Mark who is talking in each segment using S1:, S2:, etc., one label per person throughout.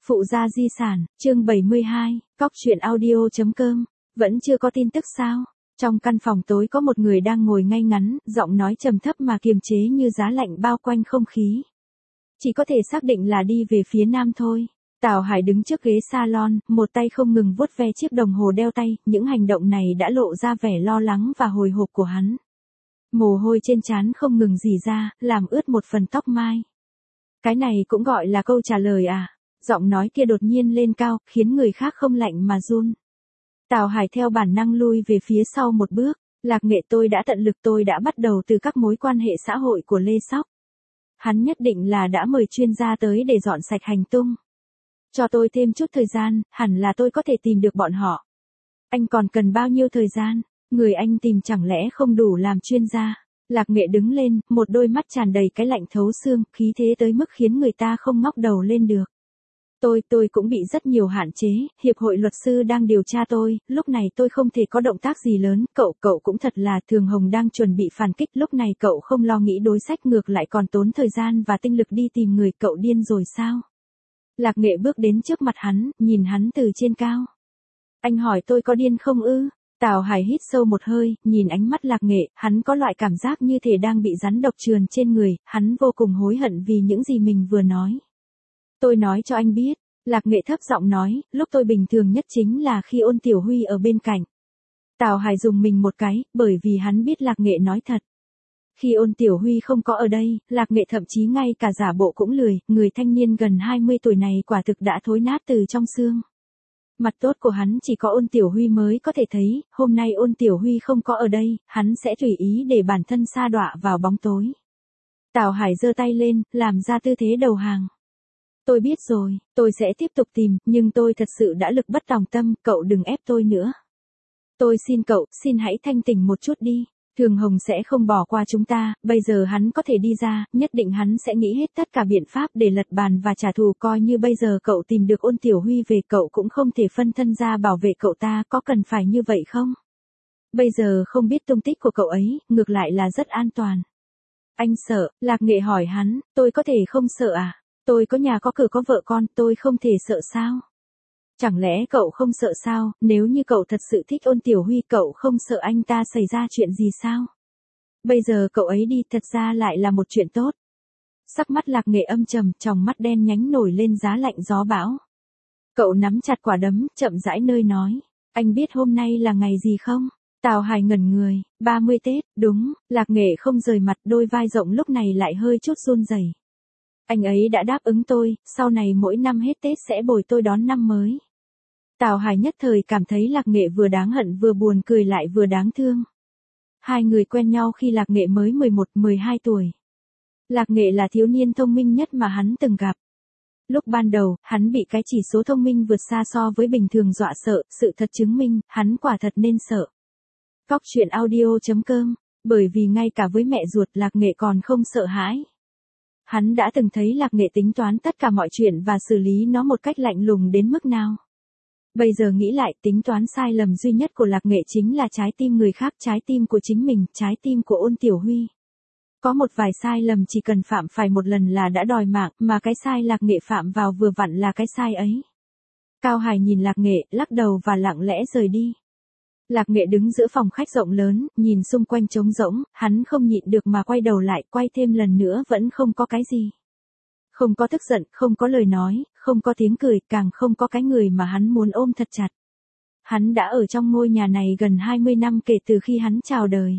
S1: Phụ gia di sản, chương 72, cóc truyện audio.com. Vẫn chưa có tin tức sao? Trong căn phòng tối có một người đang ngồi ngay ngắn, giọng nói trầm thấp mà kiềm chế như giá lạnh bao quanh không khí. Chỉ có thể xác định là đi về phía nam thôi. Tào Hải đứng trước ghế salon, một tay không ngừng vuốt ve chiếc đồng hồ đeo tay, những hành động này đã lộ ra vẻ lo lắng và hồi hộp của hắn. Mồ hôi trên trán không ngừng rỉ ra, làm ướt một phần tóc mai. Cái này cũng gọi là câu trả lời à? Giọng nói kia đột nhiên lên cao, khiến người khác không lạnh mà run. Tào Hải theo bản năng lui về phía sau một bước. Lạc Nghệ, tôi đã tận lực, tôi đã bắt đầu từ các mối quan hệ xã hội của Lê Sóc. Hắn nhất định là đã mời chuyên gia tới để dọn sạch hành tung. Cho tôi thêm chút thời gian, hẳn là tôi có thể tìm được bọn họ. Anh còn cần bao nhiêu thời gian? Người anh tìm chẳng lẽ không đủ làm chuyên gia? Lạc Nghệ đứng lên, một đôi mắt tràn đầy cái lạnh thấu xương, khí thế tới mức khiến người ta không ngóc đầu lên được. Tôi cũng bị rất nhiều hạn chế, hiệp hội luật sư đang điều tra tôi, lúc này tôi không thể có động tác gì lớn, cậu cũng thật là, Thường Hồng đang chuẩn bị phản kích, lúc này cậu không lo nghĩ đối sách ngược lại còn tốn thời gian và tinh lực đi tìm người, cậu điên rồi sao? Lạc Nghệ bước đến trước mặt hắn, nhìn hắn từ trên cao. Anh hỏi tôi có điên không ư? Tào Hải hít sâu một hơi, nhìn ánh mắt Lạc Nghệ, hắn có loại cảm giác như thể đang bị rắn độc trườn trên người, hắn vô cùng hối hận vì những gì mình vừa nói. Tôi nói cho anh biết, Lạc Nghệ thấp giọng nói, lúc tôi bình thường nhất chính là khi Ôn Tiểu Huy ở bên cạnh. Tào Hải dùng mình một cái, bởi vì hắn biết Lạc Nghệ nói thật. Khi Ôn Tiểu Huy không có ở đây, Lạc Nghệ thậm chí ngay cả giả bộ cũng lười, người thanh niên gần 20 tuổi này quả thực đã thối nát từ trong xương. Mặt tốt của hắn chỉ có Ôn Tiểu Huy mới có thể thấy, hôm nay Ôn Tiểu Huy không có ở đây, hắn sẽ tùy ý để bản thân sa đọa vào bóng tối. Tào Hải giơ tay lên, làm ra tư thế đầu hàng. Tôi biết rồi, tôi sẽ tiếp tục tìm, nhưng tôi thật sự đã lực bất tòng tâm, cậu đừng ép tôi nữa. Tôi xin cậu, xin hãy thanh tỉnh một chút đi. Thường Hồng sẽ không bỏ qua chúng ta, bây giờ hắn có thể đi ra, nhất định hắn sẽ nghĩ hết tất cả biện pháp để lật bàn và trả thù, coi như bây giờ cậu tìm được Ôn Tiểu Huy về, cậu cũng không thể phân thân ra bảo vệ cậu ta, có cần phải như vậy không? Bây giờ không biết tung tích của cậu ấy, ngược lại là rất an toàn. Anh sợ? Lạc Nghệ hỏi hắn, tôi có thể không sợ à? Tôi có nhà có cửa có vợ con, tôi không thể sợ sao? Chẳng lẽ cậu không sợ sao, nếu như cậu thật sự thích Ôn Tiểu Huy, cậu không sợ anh ta xảy ra chuyện gì sao? Bây giờ cậu ấy đi, thật ra lại là một chuyện tốt. Sắc mắt Lạc Nghệ âm trầm, tròng mắt đen nhánh nổi lên giá lạnh gió bão. Cậu nắm chặt quả đấm, chậm rãi nơi nói. Anh biết hôm nay là ngày gì không? Tào Hải ngẩn người, 30 Tết, đúng, Lạc Nghệ không rời mặt, đôi vai rộng lúc này lại hơi chút run rẩy. Anh ấy đã đáp ứng tôi, sau này mỗi năm hết Tết sẽ bồi tôi đón năm mới. Tào Hải nhất thời cảm thấy Lạc Nghệ vừa đáng hận vừa buồn cười lại vừa đáng thương. Hai người quen nhau khi Lạc Nghệ mới 11-12 tuổi. Lạc Nghệ là thiếu niên thông minh nhất mà hắn từng gặp. Lúc ban đầu, hắn bị cái chỉ số thông minh vượt xa so với bình thường dọa sợ, sự thật chứng minh, hắn quả thật nên sợ. Cóc truyện audio.com, bởi vì ngay cả với mẹ ruột Lạc Nghệ còn không sợ hãi. Hắn đã từng thấy Lạc Nghệ tính toán tất cả mọi chuyện và xử lý nó một cách lạnh lùng đến mức nào. Bây giờ nghĩ lại, tính toán sai lầm duy nhất của Lạc Nghệ chính là trái tim người khác, trái tim của chính mình, trái tim của Ôn Tiểu Huy. Có một vài sai lầm chỉ cần phạm phải một lần là đã đòi mạng, mà cái sai Lạc Nghệ phạm vào vừa vặn là cái sai ấy. Cao Hải nhìn Lạc Nghệ, lắc đầu và lặng lẽ rời đi. Lạc Nghệ đứng giữa phòng khách rộng lớn, nhìn xung quanh trống rỗng, hắn không nhịn được mà quay đầu lại, quay thêm lần nữa vẫn không có cái gì. Không có tức giận, không có lời nói, không có tiếng cười, càng không có cái người mà hắn muốn ôm thật chặt. Hắn đã ở trong ngôi nhà này gần 20 năm kể từ khi hắn chào đời.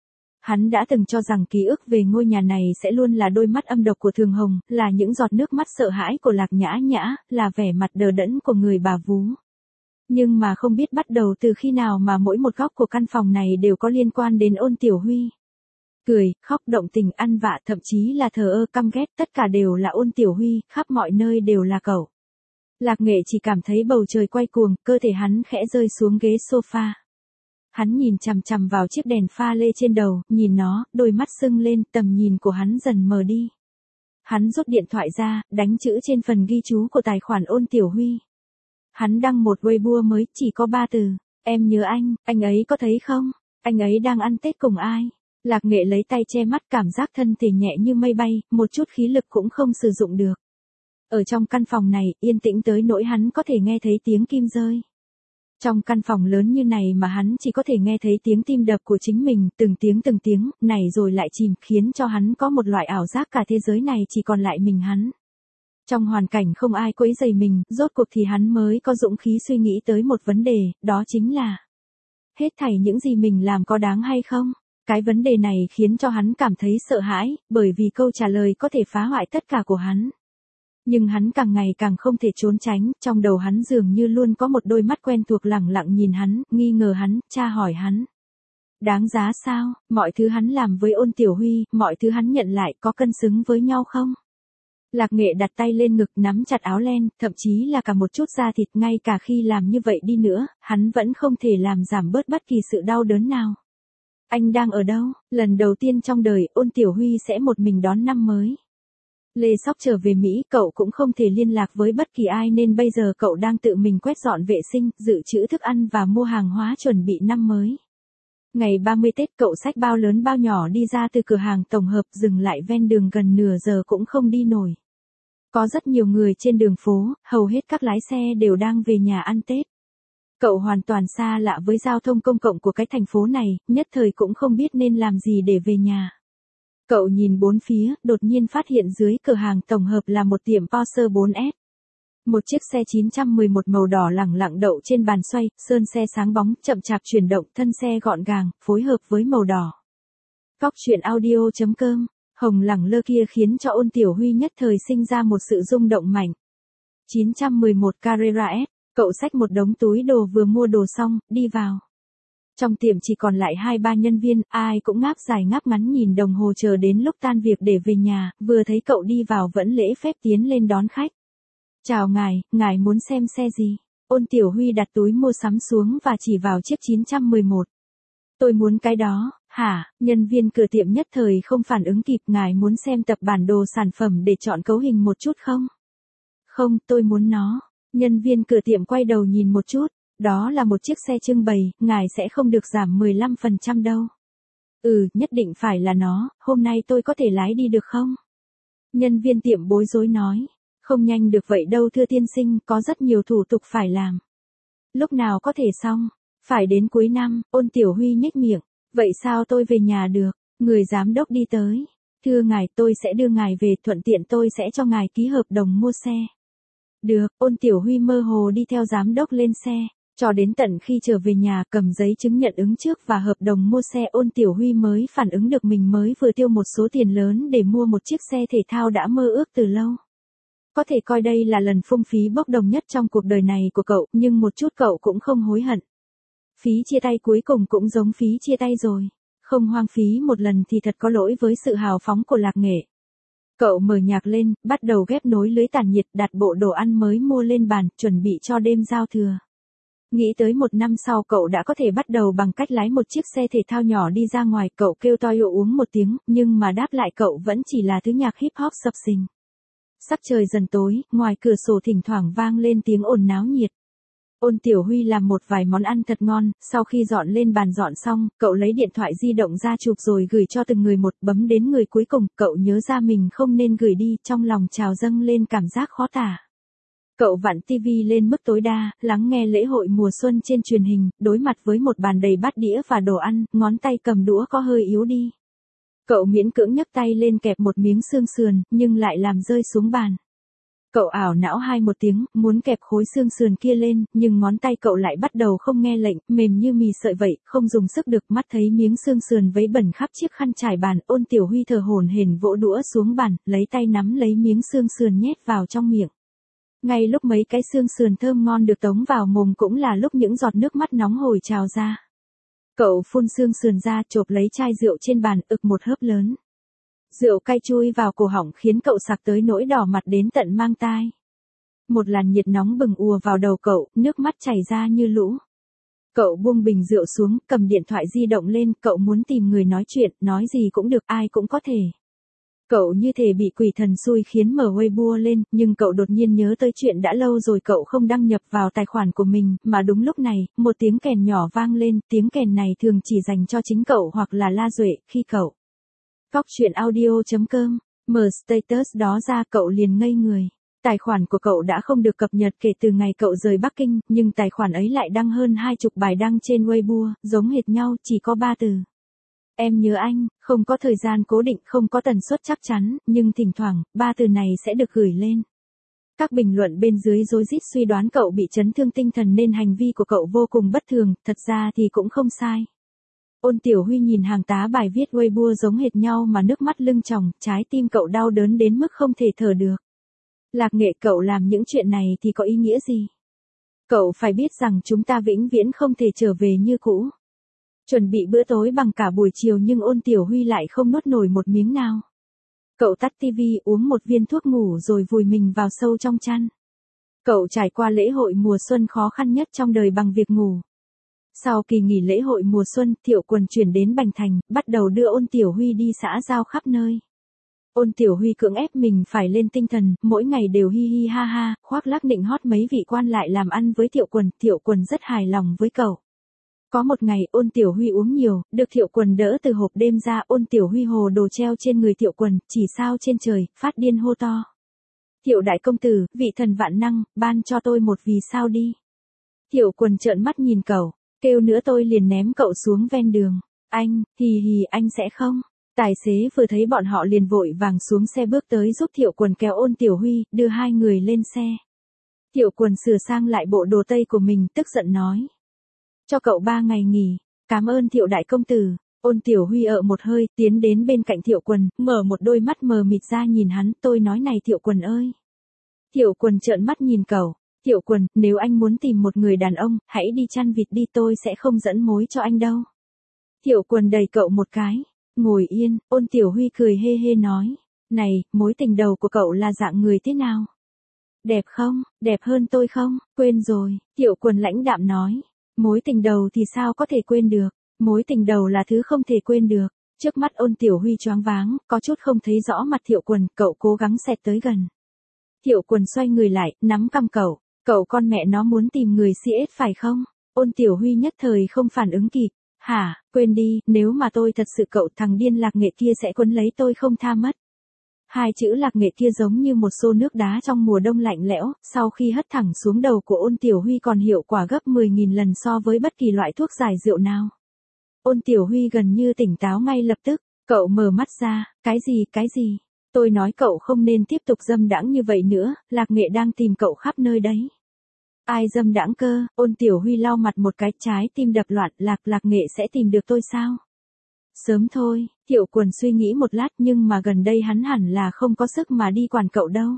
S1: Hắn đã từng cho rằng ký ức về ngôi nhà này sẽ luôn là đôi mắt âm độc của Thường Hồng, là những giọt nước mắt sợ hãi của Lạc Nhã Nhã, là vẻ mặt đờ đẫn của người bà vú. Nhưng mà không biết bắt đầu từ khi nào mà mỗi một góc của căn phòng này đều có liên quan đến Ôn Tiểu Huy. Cười, khóc, động tình, ăn vạ, thậm chí là thờ ơ, căm ghét, tất cả đều là Ôn Tiểu Huy, khắp mọi nơi đều là cậu. Lạc Nghệ chỉ cảm thấy bầu trời quay cuồng, cơ thể hắn khẽ rơi xuống ghế sofa. Hắn nhìn chằm chằm vào chiếc đèn pha lê trên đầu, nhìn nó, đôi mắt sưng lên, tầm nhìn của hắn dần mờ đi. Hắn rút điện thoại ra, đánh chữ trên phần ghi chú của tài khoản Ôn Tiểu Huy. Hắn đăng một Weibo mới, chỉ có 3 từ. Em nhớ anh ấy có thấy không? Anh ấy đang ăn Tết cùng ai? Lạc Nghệ lấy tay che mắt, cảm giác thân thể nhẹ như mây bay, một chút khí lực cũng không sử dụng được. Ở trong căn phòng này, yên tĩnh tới nỗi hắn có thể nghe thấy tiếng kim rơi. Trong căn phòng lớn như này mà hắn chỉ có thể nghe thấy tiếng tim đập của chính mình, từng tiếng, này rồi lại chìm, khiến cho hắn có một loại ảo giác cả thế giới này chỉ còn lại mình hắn. Trong hoàn cảnh không ai quấy rầy mình, rốt cuộc thì hắn mới có dũng khí suy nghĩ tới một vấn đề, đó chính là hết thảy những gì mình làm có đáng hay không? Cái vấn đề này khiến cho hắn cảm thấy sợ hãi, bởi vì câu trả lời có thể phá hoại tất cả của hắn. Nhưng hắn càng ngày càng không thể trốn tránh, trong đầu hắn dường như luôn có một đôi mắt quen thuộc lẳng lặng nhìn hắn, nghi ngờ hắn, tra hỏi hắn. Đáng giá sao, mọi thứ hắn làm với Ôn Tiểu Huy, mọi thứ hắn nhận lại có cân xứng với nhau không? Lạc Nghệ đặt tay lên ngực nắm chặt áo len, thậm chí là cả một chút da thịt, ngay cả khi làm như vậy đi nữa, hắn vẫn không thể làm giảm bớt bất kỳ sự đau đớn nào. Anh đang ở đâu? Lần đầu tiên trong đời, Ôn Tiểu Huy sẽ một mình đón năm mới. Lê Sóc trở về Mỹ, cậu cũng không thể liên lạc với bất kỳ ai nên bây giờ cậu đang tự mình quét dọn vệ sinh, dự trữ thức ăn và mua hàng hóa chuẩn bị năm mới. Ngày 30 Tết cậu xách bao lớn bao nhỏ đi ra từ cửa hàng tổng hợp, dừng lại ven đường gần nửa giờ cũng không đi nổi. Có rất nhiều người trên đường phố, hầu hết các lái xe đều đang về nhà ăn Tết. Cậu hoàn toàn xa lạ với giao thông công cộng của cái thành phố này, nhất thời cũng không biết nên làm gì để về nhà. Cậu nhìn bốn phía, đột nhiên phát hiện dưới cửa hàng tổng hợp là một tiệm Porsche 4S. Một chiếc xe 911 màu đỏ lẳng lặng đậu trên bàn xoay, sơn xe sáng bóng, chậm chạp chuyển động, thân xe gọn gàng, phối hợp với màu đỏ. Cóc truyện audio.com, hồng lẳng lơ kia khiến cho Ôn Tiểu Huy nhất thời sinh ra một sự rung động mạnh. 911 Carrera S, cậu xách một đống túi đồ vừa mua đồ xong, đi vào. Trong tiệm chỉ còn lại 2-3 nhân viên, ai cũng ngáp dài ngáp ngắn nhìn đồng hồ chờ đến lúc tan việc để về nhà, vừa thấy cậu đi vào vẫn lễ phép tiến lên đón khách. Chào ngài muốn xem xe gì? Ôn Tiểu Huy đặt túi mua sắm xuống và chỉ vào chiếc 911. Tôi muốn cái đó, hả? Nhân viên cửa tiệm nhất thời không phản ứng kịp, ngài muốn xem tập bản đồ sản phẩm để chọn cấu hình một chút không? Không, tôi muốn nó. Nhân viên cửa tiệm quay đầu nhìn một chút. Đó là một chiếc xe trưng bày, ngài sẽ không được giảm 15% đâu. Nhất định phải là nó, hôm nay tôi có thể lái đi được không? Nhân viên tiệm bối rối nói. Không nhanh được vậy đâu thưa tiên sinh, có rất nhiều thủ tục phải làm. Lúc nào có thể xong? Phải đến cuối năm, Ôn Tiểu Huy nhếch miệng. Vậy sao tôi về nhà được? Người giám đốc đi tới. Thưa ngài, tôi sẽ đưa ngài về, thuận tiện tôi sẽ cho ngài ký hợp đồng mua xe. Được, Ôn Tiểu Huy mơ hồ đi theo giám đốc lên xe. Cho đến tận khi trở về nhà cầm giấy chứng nhận ứng trước và hợp đồng mua xe, Ôn Tiểu Huy mới phản ứng được mình mới vừa tiêu một số tiền lớn để mua một chiếc xe thể thao đã mơ ước từ lâu. Có thể coi đây là lần phung phí bốc đồng nhất trong cuộc đời này của cậu, nhưng một chút cậu cũng không hối hận. Phí chia tay cuối cùng cũng giống phí chia tay rồi. Không hoang phí một lần thì thật có lỗi với sự hào phóng của Lạc Nghệ. Cậu mở nhạc lên, bắt đầu ghép nối lưới tản nhiệt, đặt bộ đồ ăn mới mua lên bàn, chuẩn bị cho đêm giao thừa. Nghĩ tới một năm sau cậu đã có thể bắt đầu bằng cách lái một chiếc xe thể thao nhỏ đi ra ngoài, cậu kêu toi uống một tiếng, nhưng mà đáp lại cậu vẫn chỉ là thứ nhạc hip hop sập sình. Sắc trời dần tối, ngoài cửa sổ thỉnh thoảng vang lên tiếng ồn náo nhiệt. Ôn Tiểu Huy làm một vài món ăn thật ngon, sau khi dọn lên bàn dọn xong, cậu lấy điện thoại di động ra chụp rồi gửi cho từng người một, bấm đến người cuối cùng, cậu nhớ ra mình không nên gửi đi, trong lòng trào dâng lên cảm giác khó tả. Cậu vặn tivi lên mức tối đa, lắng nghe lễ hội mùa xuân trên truyền hình, đối mặt với một bàn đầy bát đĩa và đồ ăn, ngón tay cầm đũa có hơi yếu đi. Cậu miễn cưỡng nhấc tay lên kẹp một miếng xương sườn, nhưng lại làm rơi xuống bàn. Cậu ảo não một tiếng, muốn kẹp khối xương sườn kia lên, nhưng ngón tay cậu lại bắt đầu không nghe lệnh, mềm như mì sợi vậy, không dùng sức được, mắt thấy miếng xương sườn vấy bẩn khắp chiếc khăn trải bàn, Ôn Tiểu Huy thở hổn hển vỗ đũa xuống bàn, lấy tay nắm lấy miếng xương sườn nhét vào trong miệng. Ngay lúc mấy cái xương sườn thơm ngon được tống vào mồm cũng là lúc những giọt nước mắt nóng hổi trào ra. Cậu phun xương sườn ra, chộp lấy chai rượu trên bàn, ực một hớp lớn. Rượu cay chui vào cổ họng khiến cậu sặc tới nỗi đỏ mặt đến tận mang tai. Một làn nhiệt nóng bừng ùa vào đầu cậu, nước mắt chảy ra như lũ. Cậu buông bình rượu xuống, cầm điện thoại di động lên, cậu muốn tìm người nói chuyện, nói gì cũng được, ai cũng có thể. Cậu như thể bị quỷ thần xui khiến mở Weibo lên, nhưng cậu đột nhiên nhớ tới chuyện đã lâu rồi cậu không đăng nhập vào tài khoản của mình, mà đúng lúc này, một tiếng kèn nhỏ vang lên, tiếng kèn này thường chỉ dành cho chính cậu hoặc là La Duệ, khi cậu. Cóc truyện audio.com, mở status đó ra cậu liền ngây người. Tài khoản của cậu đã không được cập nhật kể từ ngày cậu rời Bắc Kinh, nhưng tài khoản ấy lại đăng hơn 20 bài đăng trên Weibo, giống hệt nhau, chỉ có 3 từ. Em nhớ anh, không có thời gian cố định, không có tần suất chắc chắn, nhưng thỉnh thoảng, 3 từ này sẽ được gửi lên. Các bình luận bên dưới rối rít suy đoán cậu bị chấn thương tinh thần nên hành vi của cậu vô cùng bất thường, thật ra thì cũng không sai. Ôn Tiểu Huy nhìn hàng tá bài viết Weibo giống hệt nhau mà nước mắt lưng tròng, trái tim cậu đau đớn đến mức không thể thở được. Lạc Nghệ, cậu làm những chuyện này thì có ý nghĩa gì? Cậu phải biết rằng chúng ta vĩnh viễn không thể trở về như cũ. Chuẩn bị bữa tối bằng cả buổi chiều nhưng Ôn Tiểu Huy lại không nuốt nổi một miếng nào. Cậu tắt tivi, uống một viên thuốc ngủ rồi vùi mình vào sâu trong chăn. Cậu trải qua lễ hội mùa xuân khó khăn nhất trong đời bằng việc ngủ. Sau kỳ nghỉ lễ hội mùa xuân, Thiệu Quần chuyển đến Bành Thành, bắt đầu đưa Ôn Tiểu Huy đi xã giao khắp nơi. Ôn Tiểu Huy cưỡng ép mình phải lên tinh thần, mỗi ngày đều hi hi ha ha, khoác lác nịnh hót mấy vị quan lại làm ăn với Thiệu Quần rất hài lòng với cậu. Có một ngày, Ôn Tiểu Huy uống nhiều, được Thiệu Quần đỡ từ hộp đêm ra, Ôn Tiểu Huy hồ đồ treo trên người Thiệu Quần, chỉ sao trên trời, phát điên hô to. Thiệu đại công tử, vị thần vạn năng, ban cho tôi một vì sao đi. Thiệu Quần trợn mắt nhìn cậu, kêu nữa tôi liền ném cậu xuống ven đường. Anh, hì hì, anh sẽ không. Tài xế vừa thấy bọn họ liền vội vàng xuống xe bước tới giúp Thiệu Quần kéo Ôn Tiểu Huy, đưa hai người lên xe. Thiệu Quần sửa sang lại bộ đồ tây của mình, tức giận nói. Cho cậu 3 ngày nghỉ, cảm ơn Thiệu đại công tử. Ôn Tiểu Huy ợ một hơi, tiến đến bên cạnh Thiệu Quần, mở một đôi mắt mờ mịt ra nhìn hắn, tôi nói này Thiệu Quần ơi. Thiệu Quần trợn mắt nhìn cậu, Thiệu Quần, nếu anh muốn tìm một người đàn ông, hãy đi chăn vịt đi, tôi sẽ không dẫn mối cho anh đâu. Thiệu Quần đẩy cậu một cái, ngồi yên, Ôn Tiểu Huy cười hê hê nói, này, mối tình đầu của cậu là dạng người thế nào? Đẹp không, đẹp hơn tôi không, quên rồi, Thiệu Quần lãnh đạm nói. Mối tình đầu thì sao có thể quên được, mối tình đầu là thứ không thể quên được. Trước mắt Ôn Tiểu Huy choáng váng, có chút không thấy rõ mặt Thiệu Quần, cậu cố gắng xẹt tới gần. Thiệu Quần xoay người lại, nắm cằm cậu con mẹ nó muốn tìm người CS phải không? Ôn Tiểu Huy nhất thời không phản ứng kịp, hả, quên đi, nếu mà tôi thật sự cậu thằng điên Lạc Nghệ kia sẽ quấn lấy tôi không tha mất. Hai chữ Lạc Nghệ kia giống như một xô nước đá trong mùa đông lạnh lẽo, sau khi hất thẳng xuống đầu của Ôn Tiểu Huy còn hiệu quả gấp 10.000 lần so với bất kỳ loại thuốc giải rượu nào. Ôn Tiểu Huy gần như tỉnh táo ngay lập tức, cậu mở mắt ra, cái gì? Tôi nói cậu không nên tiếp tục dâm đãng như vậy nữa, Lạc Nghệ đang tìm cậu khắp nơi đấy. Ai dâm đãng cơ? Ôn Tiểu Huy lau mặt một cái, trái tim đập loạn, Lạc Nghệ sẽ tìm được tôi sao? Sớm thôi, Thiệu Quần suy nghĩ một lát nhưng mà gần đây hắn hẳn là không có sức mà đi quản cậu đâu.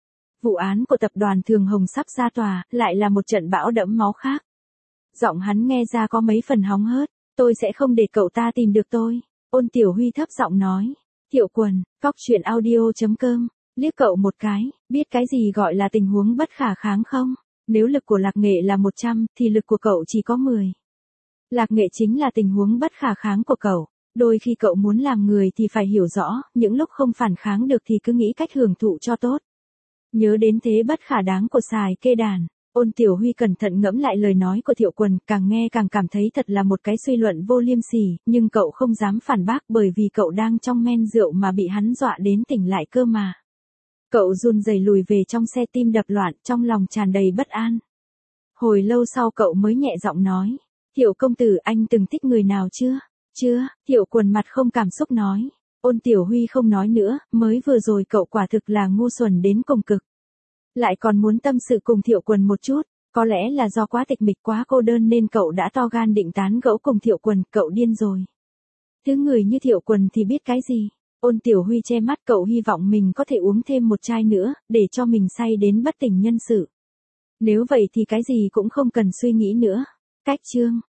S1: Vụ án của tập đoàn Thường Hồng sắp ra tòa, lại là một trận bão đẫm máu khác. Giọng hắn nghe ra có mấy phần hóng hớt, tôi sẽ không để cậu ta tìm được tôi. Ôn Tiểu Huy thấp giọng nói. Thiệu Quần, coctruyện.audio.com, liếc cậu một cái, biết cái gì gọi là tình huống bất khả kháng không? Nếu lực của Lạc Nghệ là 100, thì lực của cậu chỉ có 10. Lạc Nghệ chính là tình huống bất khả kháng của cậu. Đôi khi cậu muốn làm người thì phải hiểu rõ, những lúc không phản kháng được thì cứ nghĩ cách hưởng thụ cho tốt. Nhớ đến thế bất khả đáng của xài kê đàn, Ôn Tiểu Huy cẩn thận ngẫm lại lời nói của Thiệu Quần, càng nghe càng cảm thấy thật là một cái suy luận vô liêm sỉ, nhưng cậu không dám phản bác bởi vì cậu đang trong men rượu mà bị hắn dọa đến tỉnh lại cơ mà. Cậu run rẩy lùi về trong xe, tim đập loạn, trong lòng tràn đầy bất an. Hồi lâu sau cậu mới nhẹ giọng nói, Thiệu công tử, anh từng thích người nào chưa? Chưa, Thiệu Quần mặt không cảm xúc nói. Ôn Tiểu Huy không nói nữa, mới vừa rồi cậu quả thực là ngu xuẩn đến cùng cực. Lại còn muốn tâm sự cùng Thiệu Quần một chút, có lẽ là do quá tịch mịch quá cô đơn nên cậu đã to gan định tán gẫu cùng Thiệu Quần, cậu điên rồi. Thứ người như Thiệu Quần thì biết cái gì. Ôn Tiểu Huy che mắt, cậu hy vọng mình có thể uống thêm một chai nữa, để cho mình say đến bất tỉnh nhân sự. Nếu vậy thì cái gì cũng không cần suy nghĩ nữa. Cách chương